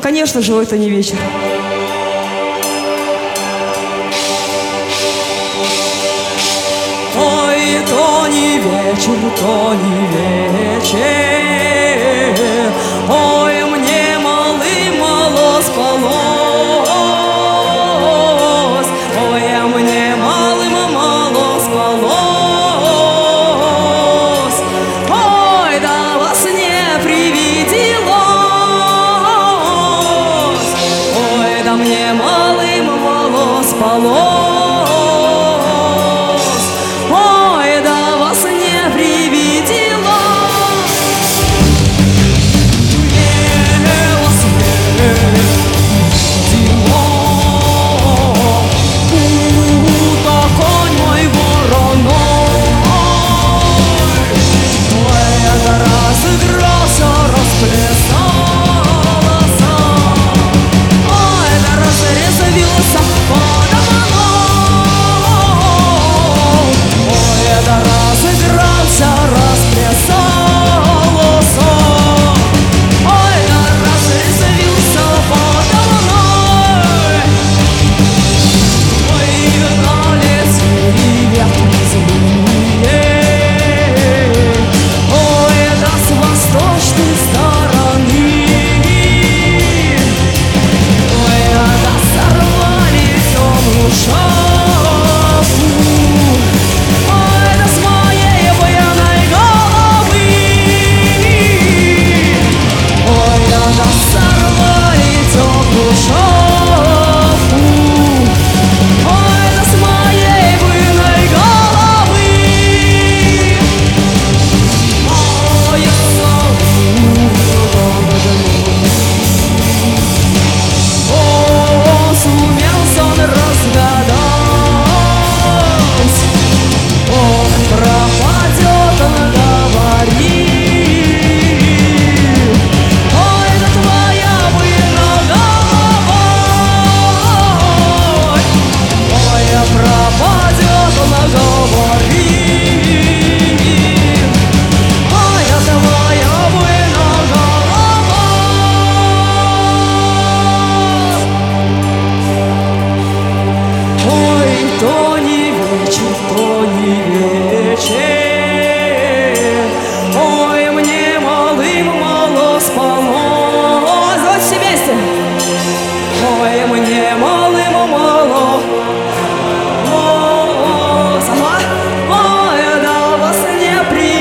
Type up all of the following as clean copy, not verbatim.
Конечно же, это не вечер. Ой, то не вечер, то не вечер. Ой, мне мало спалось. Ой, мне мало спалось. Ой, да вас не привиделось. Ой, да мне мало спалось. Ой, мне мало спалось. Давайте все вместе. Ой, мне мало. Сама. Ой, да вас не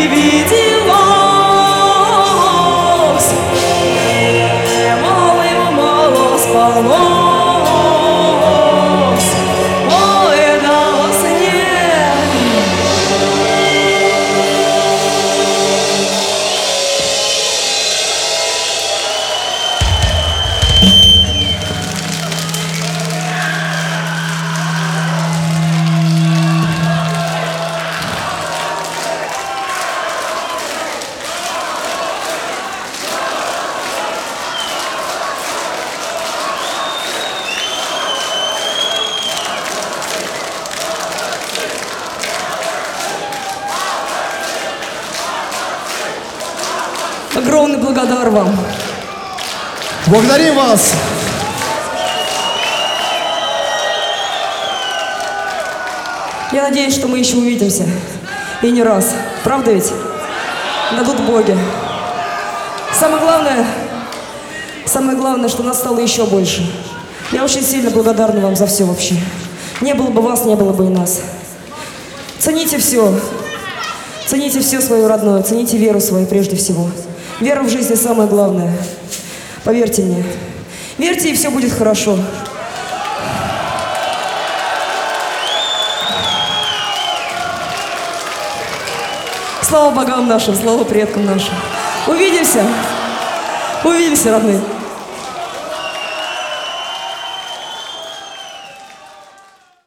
привиделось. Мало спалось. Огромный благодар вам. Благодарим вас. Я надеюсь, что мы еще увидимся. И не раз. Правда ведь? Дадут боги. Самое главное, что нас стало еще больше. Я очень сильно благодарна вам за все вообще. Не было бы вас, не было бы и нас. Цените все. Цените все свое родное. Цените веру свою прежде всего. Вера в жизни самое главное. Поверьте мне. Верьте, и все будет хорошо. Слава богам нашим, слава предкам нашим. Увидимся. Увидимся, родные.